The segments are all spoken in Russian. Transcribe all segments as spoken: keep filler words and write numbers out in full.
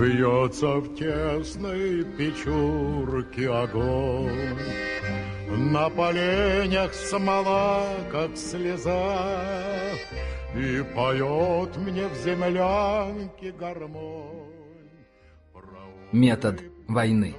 Бьется в тесной печурке огонь, на поленях смола, как слеза, и поет мне в землянке гармонь. Метод войны.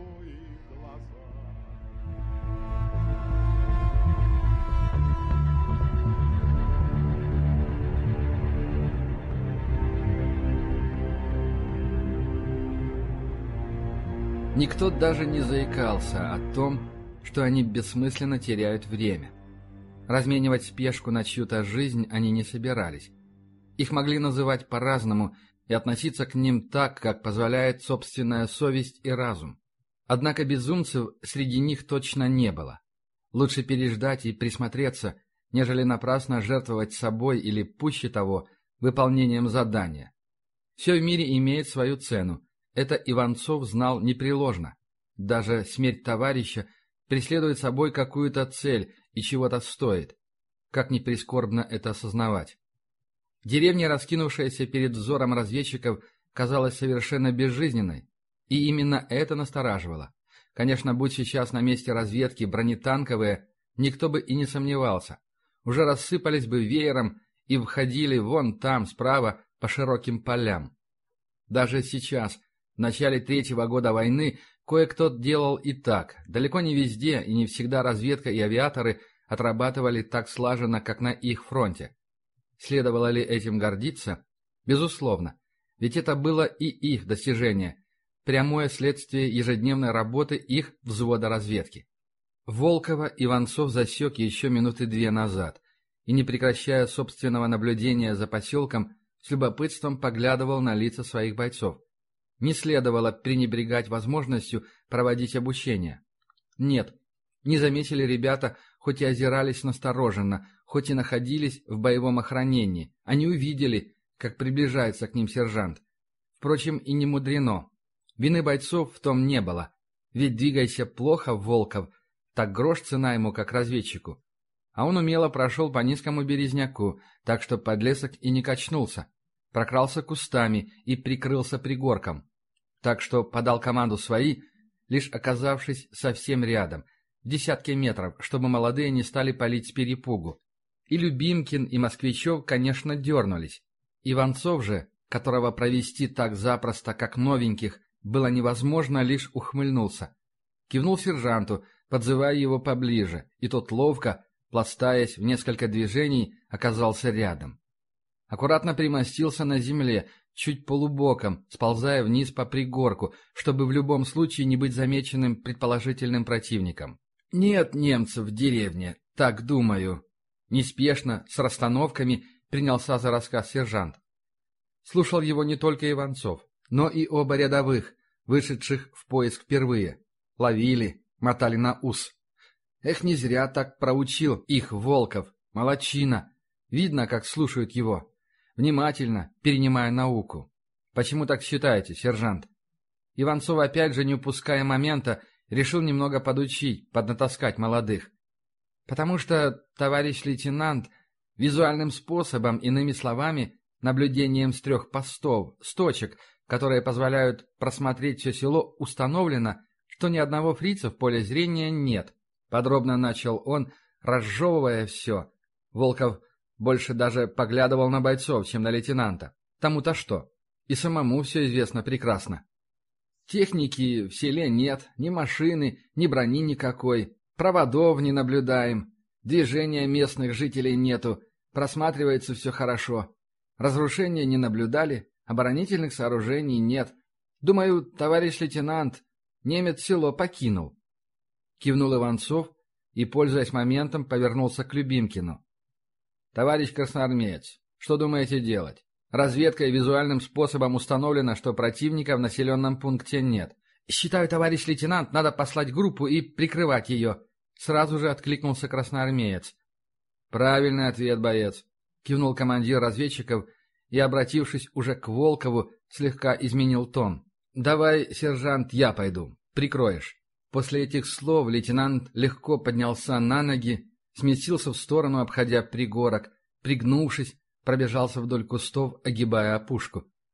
Никто даже не заикался о том, что они бессмысленно теряют время. Разменивать спешку на чью-то жизнь они не собирались. Их могли называть по-разному и относиться к ним так, как позволяет собственная совесть и разум. Однако безумцев среди них точно не было. Лучше переждать и присмотреться, нежели напрасно жертвовать собой или, пуще того, выполнением задания. Все в мире имеет свою цену. Это Иванцов знал непреложно. Даже смерть товарища преследует собой какую-то цель и чего-то стоит. Как ни прискорбно это осознавать. Деревня, раскинувшаяся перед взором разведчиков, казалась совершенно безжизненной. И именно это настораживало. Конечно, будь сейчас на месте разведки бронетанковые, никто бы и не сомневался. Уже рассыпались бы веером и входили вон там, справа, по широким полям. Даже сейчас, в начале третьего года войны, кое-кто делал и так. Далеко не везде и не всегда разведка и авиаторы отрабатывали так слаженно, как на их фронте. Следовало ли этим гордиться? Безусловно. Ведь это было и их достижение. Прямое следствие ежедневной работы их взвода разведки. Волкова Иванцов засек еще минуты две назад и, не прекращая собственного наблюдения за поселком, с любопытством поглядывал на лица своих бойцов. Не следовало пренебрегать возможностью проводить обучение. Нет, не заметили ребята, хоть и озирались настороженно, хоть и находились в боевом охранении. Они увидели, как приближается к ним сержант. Впрочем, и не мудрено. Вины бойцов в том не было. Ведь двигайся плохо, Волков, так грош цена ему, как разведчику. А он умело прошел по низкому березняку, так что подлесок и не качнулся. Прокрался кустами и прикрылся пригорком. Так что подал команду свои, лишь оказавшись совсем рядом, в десятке метров, чтобы молодые не стали палить с перепугу. И Любимкин, и Москвичев, конечно, дернулись. Иванцов же, которого провести так запросто, как новеньких, было невозможно, лишь ухмыльнулся. Кивнул сержанту, подзывая его поближе, и тот ловко, пластаясь в несколько движений, оказался рядом. Аккуратно примостился на земле, чуть полубоком, сползая вниз по пригорку, чтобы в любом случае не быть замеченным предположительным противником. «Нет немцев в деревне, так думаю». Неспешно, с расстановками, принялся за рассказ сержант. Слушал его не только Иванцов, но и оба рядовых, вышедших в поиск впервые. Ловили, мотали на ус. Эх, не зря так проучил их Волков, молодчина. Видно, как слушают его. Внимательно, перенимая науку. Почему так считаете, сержант? Иванцов, опять же, не упуская момента, решил немного подучить, поднатаскать молодых. Потому что, товарищ лейтенант, визуальным способом, иными словами, наблюдением с трех постов, с точек, которые позволяют просмотреть все село, установлено, что ни одного фрица в поле зрения нет. Подробно начал он, разжевывая все. Волков больше даже поглядывал на бойцов, чем на лейтенанта. Тому-то что? И самому все известно прекрасно. Техники в селе нет, ни машины, ни брони никакой. Проводов не наблюдаем. Движения местных жителей нету. Просматривается все хорошо. Разрушения не наблюдали, оборонительных сооружений нет. Думаю, товарищ лейтенант, немец село покинул. Кивнул Иванцов и, пользуясь моментом, повернулся к Любимкину. «Товарищ красноармеец, что думаете делать? Разведкой визуальным способом установлено, что противника в населенном пункте нет. Считаю, товарищ лейтенант, надо послать группу и прикрывать ее». Сразу же откликнулся красноармеец. «Правильный ответ, боец», — кивнул командир разведчиков и, обратившись уже к Волкову, слегка изменил тон. «Давай, сержант, я пойду. Прикроешь». После этих слов лейтенант легко поднялся на ноги, сместился в сторону, обходя пригорок, пригнувшись, пробежался вдоль кустов, огибая опушку.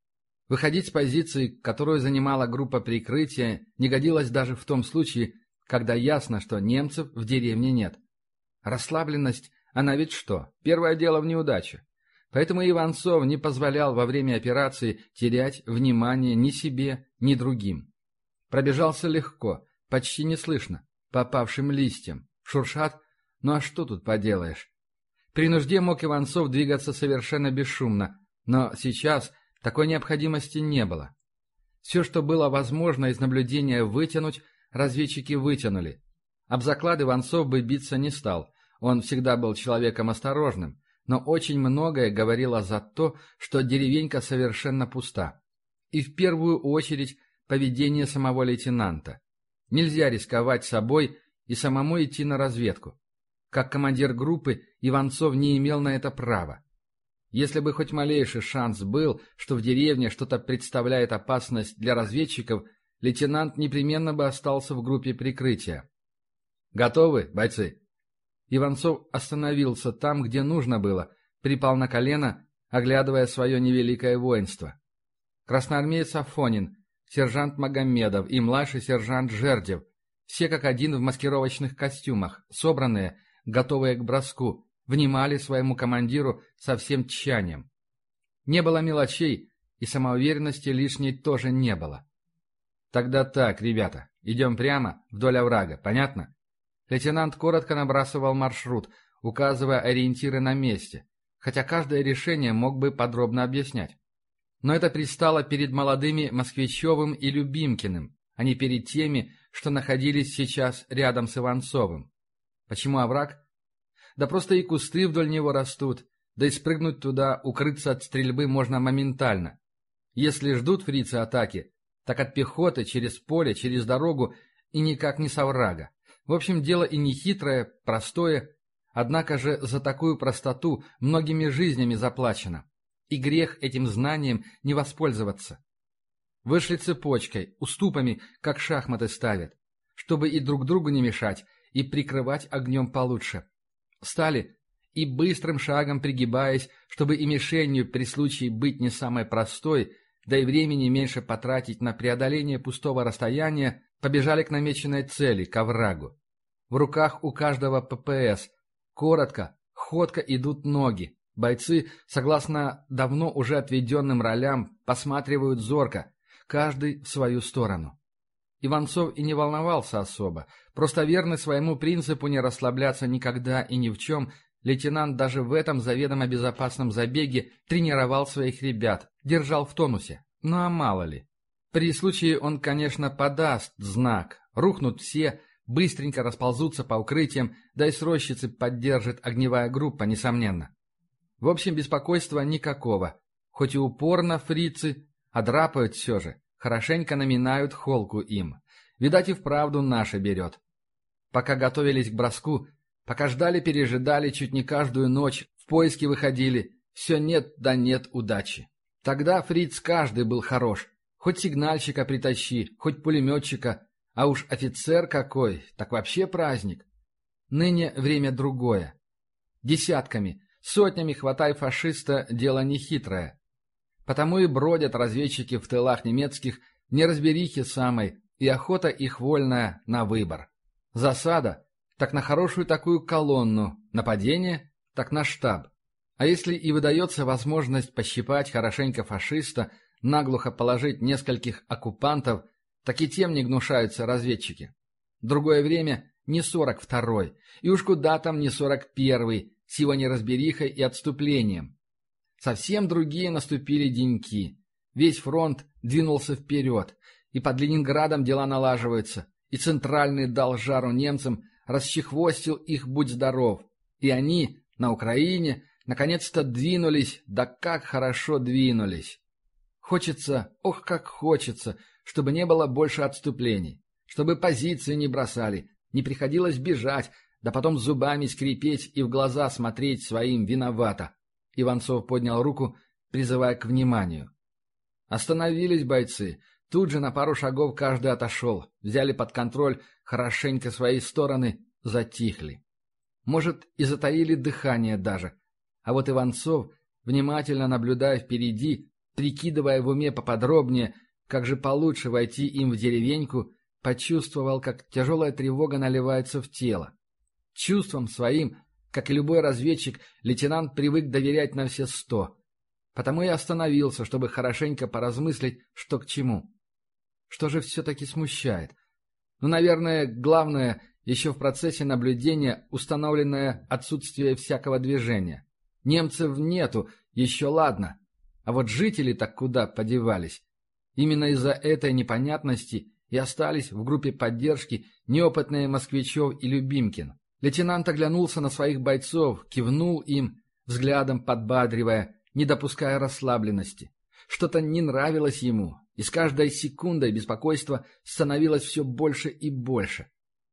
Выходить с позиции, которую занимала группа прикрытия, не годилось даже в том случае, когда ясно, что немцев в деревне нет. Расслабленность, она ведь что, первое дело в неудаче. Поэтому Иванцов не позволял во время операции терять внимание ни себе, ни другим. Пробежался легко, почти неслышно, по опавшим листьям. Шуршат? Ну а что тут поделаешь? При нужде мог Иванцов двигаться совершенно бесшумно, но сейчас такой необходимости не было. Все, что было возможно из наблюдения вытянуть, разведчики вытянули. Об заклад Иванцов бы биться не стал, он всегда был человеком осторожным, но очень многое говорило за то, что деревенька совершенно пуста. И в первую очередь поведение самого лейтенанта. Нельзя рисковать собой и самому идти на разведку. Как командир группы Иванцов не имел на это права. Если бы хоть малейший шанс был, что в деревне что-то представляет опасность для разведчиков, лейтенант непременно бы остался в группе прикрытия. «Готовы, бойцы?» Иванцов остановился там, где нужно было, припал на колено, оглядывая свое невеликое воинство. Красноармеец Афонин, сержант Магомедов и младший сержант Жердев, все как один в маскировочных костюмах, собранные, готовые к броску, внимали своему командиру со всем тщанием. Не было мелочей, и самоуверенности лишней тоже не было. «Тогда так, ребята, идем прямо вдоль оврага, понятно?» Лейтенант коротко набрасывал маршрут, указывая ориентиры на месте, хотя каждое решение мог бы подробно объяснять. Но это предстало перед молодыми Москвичевым и Любимкиным, а не перед теми, что находились сейчас рядом с Иванцовым. Почему овраг? Да просто и кусты вдоль него растут, да и спрыгнуть туда, укрыться от стрельбы можно моментально. Если ждут фрицы атаки, так от пехоты, через поле, через дорогу и никак не с оврага. В общем, дело и не хитрое, простое, однако же за такую простоту многими жизнями заплачено. И грех этим знанием не воспользоваться. Вышли цепочкой, уступами, как шахматы ставят, чтобы и друг другу не мешать, и прикрывать огнем получше. Встали и быстрым шагом пригибаясь, чтобы и мишенью при случае быть не самой простой, да и времени меньше потратить на преодоление пустого расстояния, побежали к намеченной цели, к оврагу. В руках у каждого ППС. Коротко, ходко идут ноги. Бойцы, согласно давно уже отведенным ролям, посматривают зорко, каждый в свою сторону. Иванцов и не волновался особо, просто верный своему принципу не расслабляться никогда и ни в чем, лейтенант даже в этом заведомо безопасном забеге тренировал своих ребят, держал в тонусе. Ну а мало ли. При случае он, конечно, подаст знак, рухнут все, быстренько расползутся по укрытиям, да и с рощицы поддержит огневая группа, несомненно. В общем, беспокойства никакого, хоть и упорно фрицы, а драпают все же, хорошенько наминают холку им. Видать, и вправду наше берет. Пока готовились к броску, пока ждали-пережидали чуть не каждую ночь, в поиски выходили, все нет да нет удачи. Тогда фриц каждый был хорош, хоть сигнальщика притащи, хоть пулеметчика, а уж офицер какой, так вообще праздник. Ныне время другое. Десятками, сотнями хватай фашиста – дело нехитрое. Потому и бродят разведчики в тылах немецких в неразберихе самой, и охота их вольная на выбор. Засада – так на хорошую такую колонну, нападение – так на штаб. А если и выдается возможность пощипать хорошенько фашиста, наглухо положить нескольких оккупантов, так и тем не гнушаются разведчики. Другое время не сорок второй, и уж куда там не сорок первый, с его неразберихой и отступлением. Совсем другие наступили деньки. Весь фронт двинулся вперед, и под Ленинградом дела налаживаются, и Центральный дал жару немцам, расчехвостил их будь здоров, и они на Украине наконец-то двинулись, да как хорошо двинулись. Хочется, ох как хочется, чтобы не было больше отступлений, чтобы позиции не бросали, не приходилось бежать, да потом зубами скрипеть и в глаза смотреть своим виновато. Иванцов поднял руку, призывая к вниманию. Остановились бойцы, тут же на пару шагов каждый отошел, взяли под контроль хорошенько свои стороны, затихли. Может, и затаили дыхание даже. А вот Иванцов, внимательно наблюдая впереди, прикидывая в уме поподробнее, как же получше войти им в деревеньку, почувствовал, как тяжелая тревога наливается в тело. Чувством своим, как и любой разведчик, лейтенант привык доверять на все сто. Потому и остановился, чтобы хорошенько поразмыслить, что к чему. Что же все-таки смущает? Ну, наверное, главное, еще в процессе наблюдения установленное отсутствие всякого движения. Немцев нету, еще ладно. А вот жители-то куда подевались? Именно из-за этой непонятности и остались в группе поддержки неопытные Москвичев и Любимкин. Лейтенант оглянулся на своих бойцов, кивнул им, взглядом подбадривая, не допуская расслабленности. Что-то не нравилось ему, и с каждой секундой беспокойство становилось все больше и больше.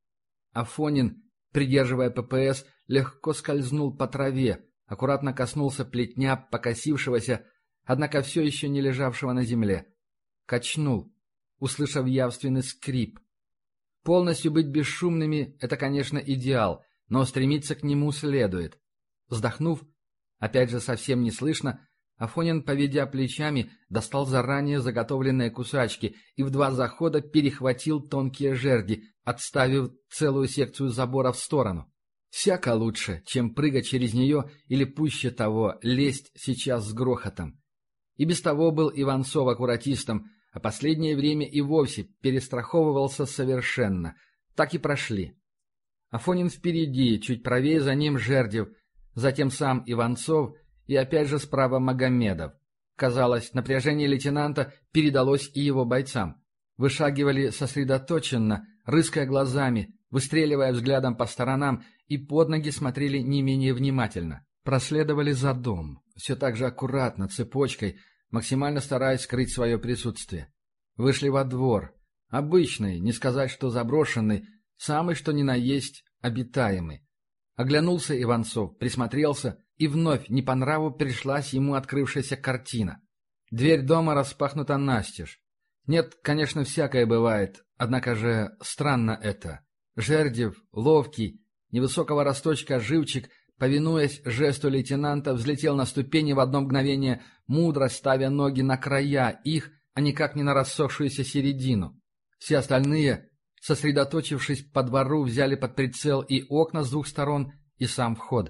Афонин, придерживая ППС, легко скользнул по траве, аккуратно коснулся плетня покосившегося, однако все еще не лежавшего на земле. Качнул, услышав явственный скрип. Полностью быть бесшумными — это, конечно, идеал, но стремиться к нему следует. Вздохнув, опять же совсем не слышно, Афонин, поведя плечами, достал заранее заготовленные кусачки и в два захода перехватил тонкие жерди, отставив целую секцию забора в сторону. Всяко лучше, чем прыгать через нее или, пуще того, лезть сейчас с грохотом. И без того был Иванцов аккуратистом, а последнее время и вовсе перестраховывался совершенно. Так и прошли. Афонин впереди, чуть правее за ним Жердев, затем сам Иванцов и опять же справа Магомедов. Казалось, напряжение лейтенанта передалось и его бойцам. Вышагивали сосредоточенно, рыская глазами, выстреливая взглядом по сторонам, и под ноги смотрели не менее внимательно. Проследовали за дом, все так же аккуратно, цепочкой, максимально стараясь скрыть свое присутствие. Вышли во двор. Обычный, не сказать, что заброшенный, самый что ни на есть обитаемый. Оглянулся Иванцов, присмотрелся, и вновь не по нраву пришлась ему открывшаяся картина. Дверь дома распахнута настежь. Нет, конечно, всякое бывает, однако же странно это. Жердев, ловкий, невысокого росточка живчик, повинуясь жесту лейтенанта, взлетел на ступени в одно мгновение, мудро ставя ноги на края их, а никак не на рассохшуюся середину. Все остальные, сосредоточившись по двору, взяли под прицел и окна с двух сторон, и сам вход.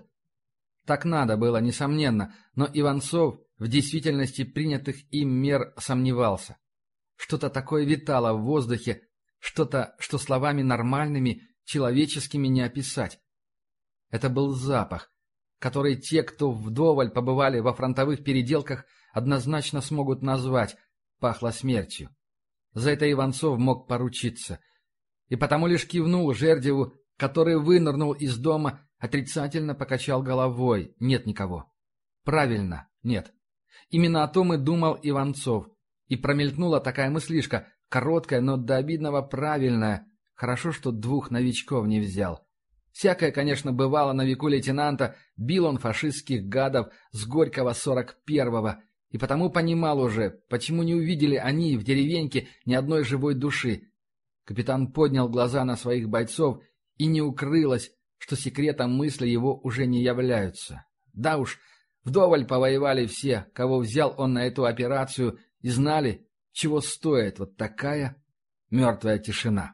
Так надо было, несомненно, но Иванцов в действительности принятых им мер сомневался. Что-то такое витало в воздухе, что-то, что словами нормальными, человеческими не описать. Это был запах, который те, кто вдоволь побывали во фронтовых переделках, однозначно смогут назвать, пахло смертью. За это Иванцов мог поручиться. И потому лишь кивнул Жердеву, который вынырнул из дома, отрицательно покачал головой. Нет никого. Правильно, нет. Именно о том и думал Иванцов. И промелькнула такая мыслишка, короткая, но до обидного правильная. Хорошо, что двух новичков не взял. Всякое, конечно, бывало на веку лейтенанта, бил он фашистских гадов с Горького сорок первого, и потому понимал уже, почему не увидели они в деревеньке ни одной живой души. Капитан поднял глаза на своих бойцов, и не укрылось, что секретом мысли его уже не являются. Да уж, вдоволь повоевали все, кого взял он на эту операцию, и знали, чего стоит вот такая мертвая тишина.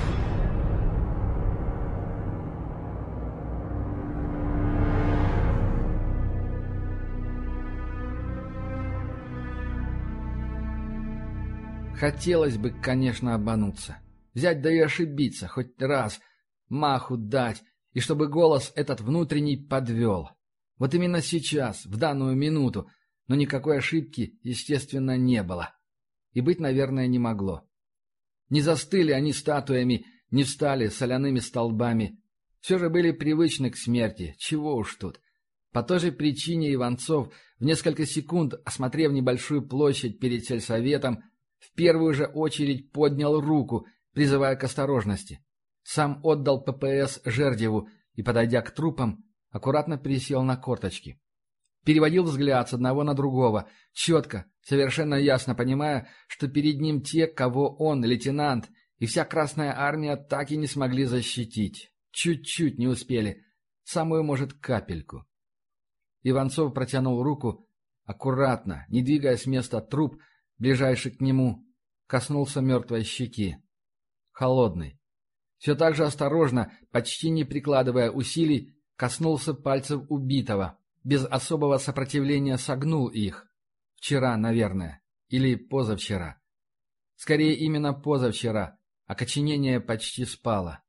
Хотелось бы, конечно, обмануться. Взять да и ошибиться, хоть раз, маху дать, и чтобы голос этот внутренний подвел. Вот именно сейчас, в данную минуту, но никакой ошибки, естественно, не было. И быть, наверное, не могло. Не застыли они статуями, не встали соляными столбами. Все же были привычны к смерти, чего уж тут. По той же причине Иванцов, в несколько секунд осмотрев небольшую площадь перед сельсоветом, в первую же очередь поднял руку, призывая к осторожности. Сам отдал ППС Жердеву и, подойдя к трупам, аккуратно присел на корточки. Переводил взгляд с одного на другого, четко, совершенно ясно понимая, что перед ним те, кого он, лейтенант, и вся Красная Армия так и не смогли защитить. Чуть-чуть не успели, самую, может, капельку. Иванцов протянул руку, аккуратно, не двигая с места труп, ближайший к нему, коснулся мертвой щеки. Холодный. Все так же осторожно, почти не прикладывая усилий, коснулся пальцев убитого, без особого сопротивления согнул их. Вчера, наверное, или позавчера. Скорее, именно позавчера, окоченение почти спало.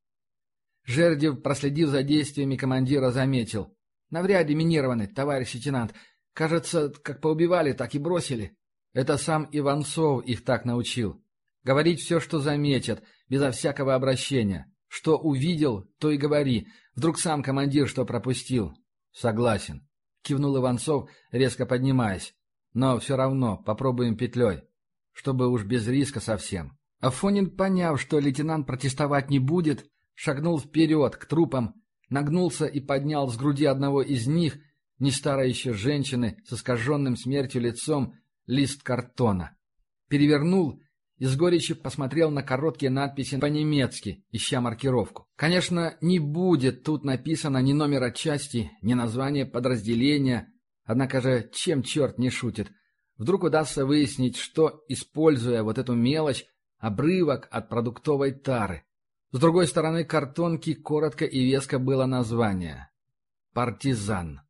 Жердев, проследив за действиями командира, заметил. «Навряд ли минированы, товарищ лейтенант. Кажется, как поубивали, так и бросили». Это сам Иванцов их так научил. Говорить все, что заметят, безо всякого обращения. Что увидел, то и говори. Вдруг сам командир что пропустил. Согласен. Кивнул Иванцов, резко поднимаясь. Но все равно попробуем петлей. Чтобы уж без риска совсем. Афонин, поняв, что лейтенант протестовать не будет, шагнул вперед к трупам, нагнулся и поднял с груди одного из них, не старой еще женщины, с искаженным смертью лицом, лист картона. Перевернул и с горечью посмотрел на короткие надписи по-немецки, ища маркировку. Конечно, не будет тут написано ни номера части, ни название подразделения, однако же чем черт не шутит. Вдруг удастся выяснить, что, используя вот эту мелочь, обрывок от продуктовой тары. С другой стороны картонки коротко и веско было название. «Партизан».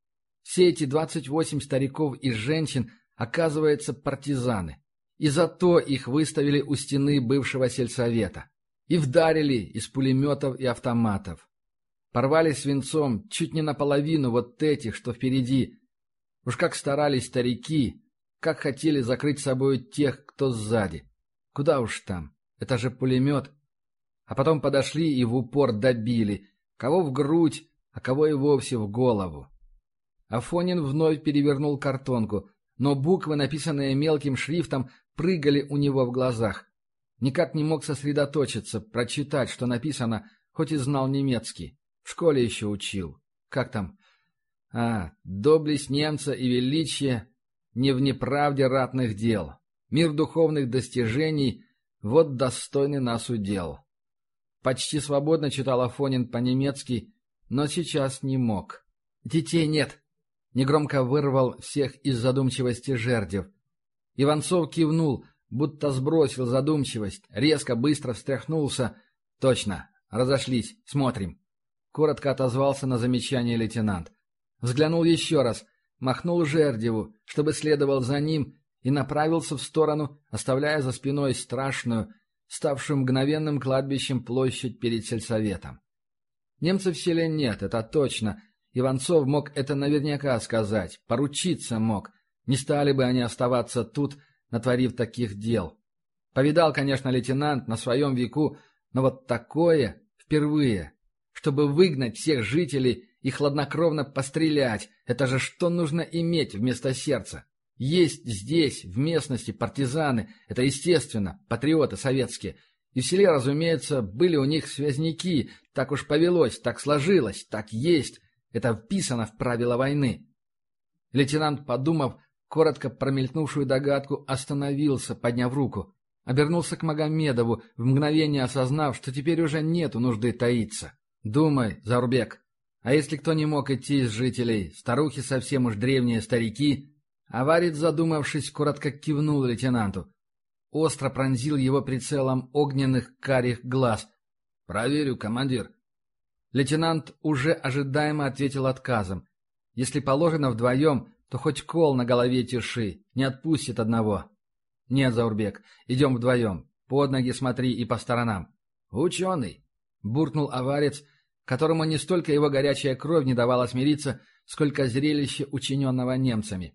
Все эти двадцать восемь стариков и женщин, оказывается, партизаны. И зато их выставили у стены бывшего сельсовета. И вдарили из пулеметов и автоматов. Порвали свинцом чуть не наполовину вот этих, что впереди. Уж как старались старики, как хотели закрыть собой тех, кто сзади. Куда уж там, это же пулемет. А потом подошли и в упор добили, кого в грудь, а кого и вовсе в голову. Афонин вновь перевернул картонку, но буквы, написанные мелким шрифтом, прыгали у него в глазах. Никак не мог сосредоточиться, прочитать, что написано, хоть и знал немецкий. В школе еще учил. Как там? А, доблесть немца и величие не в неправде ратных дел. Мир духовных достижений — вот достойный нас удел. Почти свободно читал Афонин по-немецки, но сейчас не мог. «Детей нет!» — негромко вырвал всех из задумчивости Жердев. Иванцов кивнул, будто сбросил задумчивость, резко, быстро встряхнулся. «Точно, разошлись, смотрим». Коротко отозвался на замечание лейтенант. Взглянул еще раз, махнул Жердеву, чтобы следовал за ним, и направился в сторону, оставляя за спиной страшную, ставшую мгновенным кладбищем площадь перед сельсоветом. Немцев в селе нет, это точно. Иванцов мог это наверняка сказать, поручиться мог. Не стали бы они оставаться тут, натворив таких дел. Повидал, конечно, лейтенант на своем веку, но вот такое впервые. Чтобы выгнать всех жителей и хладнокровно пострелять, это же что нужно иметь вместо сердца? Есть здесь, в местности, партизаны, это естественно, патриоты советские. И в селе, разумеется, были у них связняки, так уж повелось, так сложилось, так есть. Это вписано в правила войны. Лейтенант, подумав, коротко промелькнувшую догадку, остановился, подняв руку. Обернулся к Магомедову, в мгновение осознав, что теперь уже нету нужды таиться. «Думай, Заурбек, а если кто не мог идти из жителей, старухи совсем уж древние старики...» Аварец, задумавшись, коротко кивнул лейтенанту. Остро пронзил его прицелом огненных карих глаз. «Проверю, командир». Лейтенант уже ожидаемо ответил отказом. Если положено вдвоем, то хоть кол на голове тиши, не отпустит одного. «Нет, Заурбек, идем вдвоем. Под ноги смотри и по сторонам». «Ученый», — буркнул аварец, которому не столько его горячая кровь не давала смириться, сколько зрелище, учиненного немцами.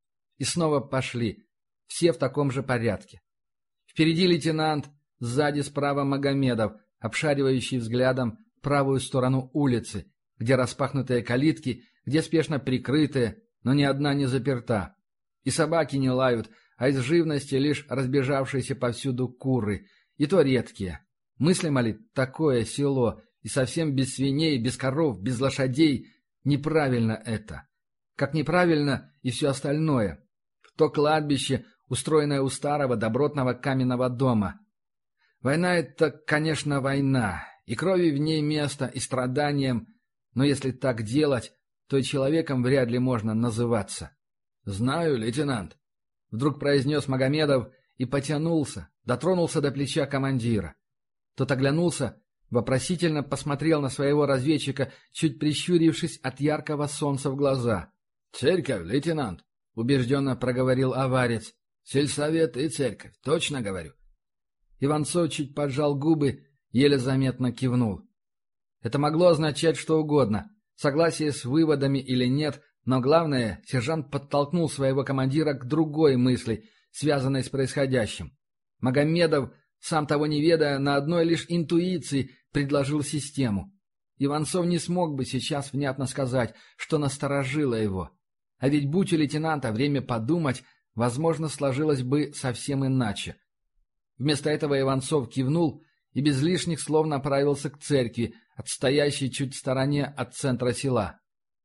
И снова пошли, все в таком же порядке. Впереди лейтенант, сзади справа Магомедов, обшаривающий взглядом правую сторону улицы, где распахнутые калитки, где спешно прикрытые, но ни одна не заперта. И собаки не лают, а из живности лишь разбежавшиеся повсюду куры, и то редкие. Мыслимо ли такое село, и совсем без свиней, без коров, без лошадей? Неправильно это. Как неправильно и все остальное. То кладбище, устроенное у старого добротного каменного дома. Война — это, конечно, война, и крови в ней место, и страданиям, но если так делать, то и человеком вряд ли можно называться. «Знаю, лейтенант», — вдруг произнес Магомедов и потянулся, дотронулся до плеча командира. Тот оглянулся, вопросительно посмотрел на своего разведчика, чуть прищурившись от яркого солнца в глаза. «Церковь, лейтенант», — убежденно проговорил аварец. «Сельсовет и церковь, точно говорю». Иванцов чуть поджал губы, еле заметно кивнул. Это могло означать что угодно, согласие с выводами или нет, но главное, сержант подтолкнул своего командира к другой мысли, связанной с происходящим. Магомедов, сам того не ведая, на одной лишь интуиции предложил систему. Иванцов не смог бы сейчас внятно сказать, что насторожило его. А ведь будь у лейтенанта время подумать, возможно, сложилось бы совсем иначе. Вместо этого Иванцов кивнул и без лишних слов направился к церкви, отстоящей чуть в стороне от центра села.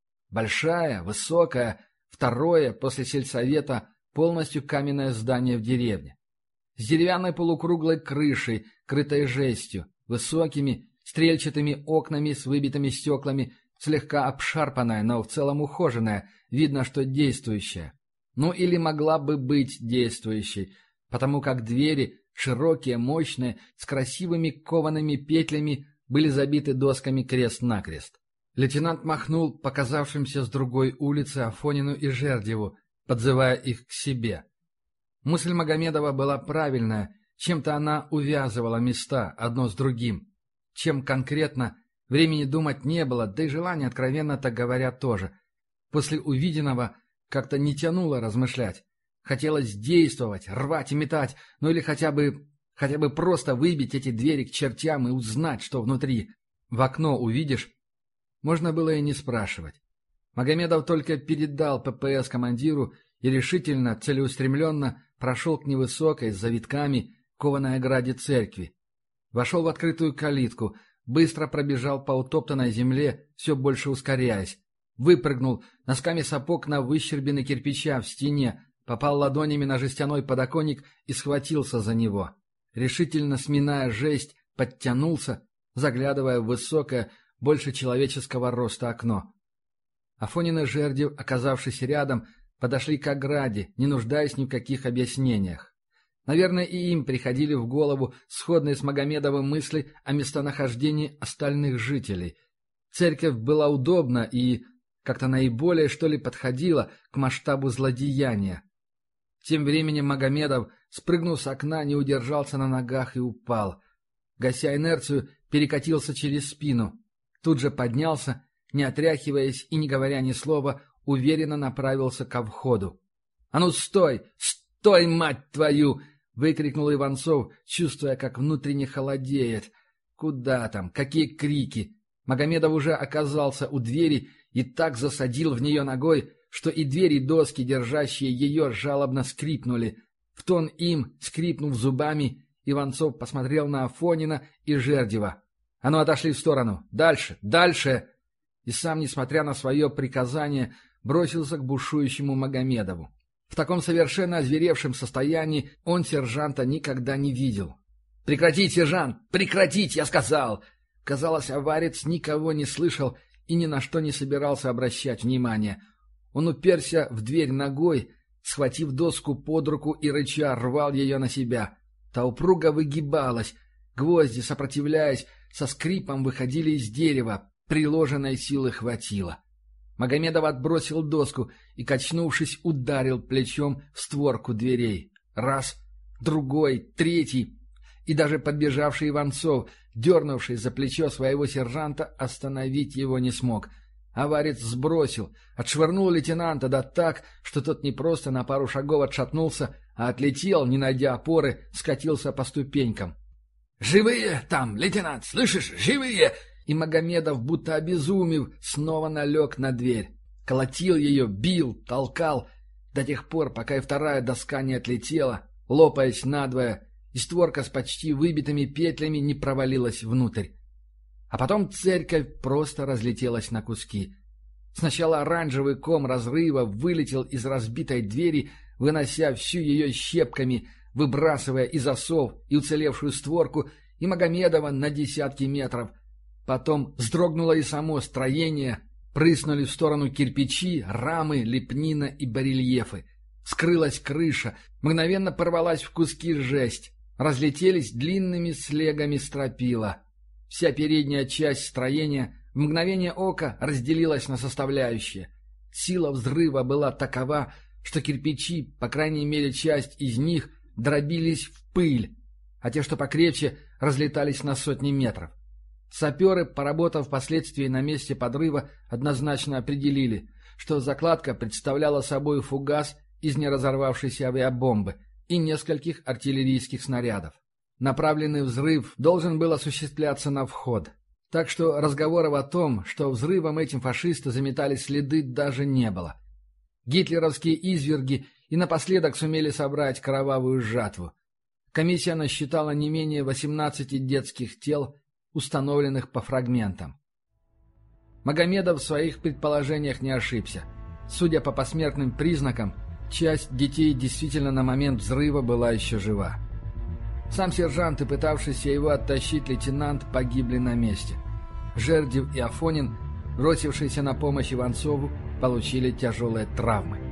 Большая, высокая, второе после сельсовета полностью каменное здание в деревне. С деревянной полукруглой крышей, крытой жестью, высокими, стрельчатыми окнами с выбитыми стеклами, слегка обшарпанная, но в целом ухоженная, видно, что действующая. Ну или могла бы быть действующей, потому как двери, широкие, мощные, с красивыми коваными петлями, были забиты досками крест-накрест. Лейтенант махнул показавшимся с другой улицы Афонину и Жердеву, подзывая их к себе. Мысль Магомедова была правильная, чем-то она увязывала места одно с другим. Чем конкретно, времени думать не было, да и желания, откровенно так говоря, тоже. После увиденного как-то не тянуло размышлять. Хотелось действовать, рвать и метать, ну или хотя бы, хотя бы просто выбить эти двери к чертям и узнать, что внутри. В окно увидишь? Можно было и не спрашивать. Магомедов только передал ППС командиру и решительно, целеустремленно прошел к невысокой, с завитками, кованой ограде церкви. Вошел в открытую калитку, быстро пробежал по утоптанной земле, все больше ускоряясь. Выпрыгнул носками сапог на выщербины кирпича в стене, попал ладонями на жестяной подоконник и схватился за него. Решительно сминая жесть, подтянулся, заглядывая в высокое, больше человеческого роста окно. Афонин и Жердев, оказавшись рядом, подошли к ограде, не нуждаясь ни в каких объяснениях. Наверное, и им приходили в голову сходные с Магомедовым мысли о местонахождении остальных жителей. Церковь была удобна и как-то наиболее, что ли, подходила к масштабу злодеяния. Тем временем Магомедов, спрыгнув с окна, не удержался на ногах и упал. Гася инерцию, перекатился через спину. Тут же поднялся, не отряхиваясь и не говоря ни слова, уверенно направился ко входу. — А ну стой! Стой, мать твою! — выкрикнул Иванцов, чувствуя, как внутренне холодеет. Куда там? Какие крики! Магомедов уже оказался у двери и так засадил в нее ногой, что и двери, и доски, держащие ее, жалобно скрипнули. В тон им, скрипнув зубами, Иванцов посмотрел на Афонина и Жердева. — А ну, отошли в сторону! Дальше! Дальше! И сам, несмотря на свое приказание, бросился к бушующему Магомедову. В таком совершенно озверевшем состоянии он сержанта никогда не видел. — Прекратить, сержант! Прекратить, я сказал! Казалось, аварец никого не слышал и ни на что не собирался обращать внимания. Он уперся в дверь ногой, схватив доску под руку и рыча рвал ее на себя. Та упруго выгибалась, гвозди, сопротивляясь, со скрипом выходили из дерева, приложенной силы хватило. Магомедов отбросил доску и, качнувшись, ударил плечом в створку дверей. Раз, другой, третий. И даже подбежавший Иванцов, дернувший за плечо своего сержанта, остановить его не смог. Аварец сбросил, отшвырнул лейтенанта, да так, что тот не просто на пару шагов отшатнулся, а отлетел, не найдя опоры, скатился по ступенькам. «Живые там, лейтенант, слышишь, живые!» И Магомедов, будто обезумев, снова налег на дверь. Колотил ее, бил, толкал, до тех пор, пока и вторая доска не отлетела, лопаясь надвое, и створка с почти выбитыми петлями не провалилась внутрь. А потом церковь просто разлетелась на куски. Сначала оранжевый ком разрыва вылетел из разбитой двери, вынося всю ее щепками, выбрасывая и засов, и уцелевшую створку, и Магомедова на десятки метров. Потом вздрогнуло и само строение, Прыснули в сторону кирпичи, рамы, лепнина и барельефы. Скрылась крыша, мгновенно порвалась в куски жесть. Разлетелись длинными слегами стропила. Вся передняя часть строения в мгновение ока разделилась на составляющие. Сила взрыва была такова, что кирпичи, по крайней мере часть из них, дробились в пыль, а те, что покрепче, разлетались на сотни метров. Саперы, поработав впоследствии на месте подрыва, однозначно определили, что закладка представляла собой фугас из неразорвавшейся авиабомбы и нескольких артиллерийских снарядов. Направленный взрыв должен был осуществляться на вход, так что разговоров о том, что взрывом этим фашисты заметали следы, даже не было. Гитлеровские изверги и напоследок сумели собрать кровавую жатву. Комиссия насчитала не менее восемнадцати детских тел, установленных по фрагментам. Магомедов в своих предположениях не ошибся. Судя по посмертным признакам, часть детей действительно на момент взрыва была еще жива. Сам сержант и пытавшийся его оттащить лейтенант погибли на месте. Жердев и Афонин, бросившиеся на помощь Иванцову, получили тяжелые травмы.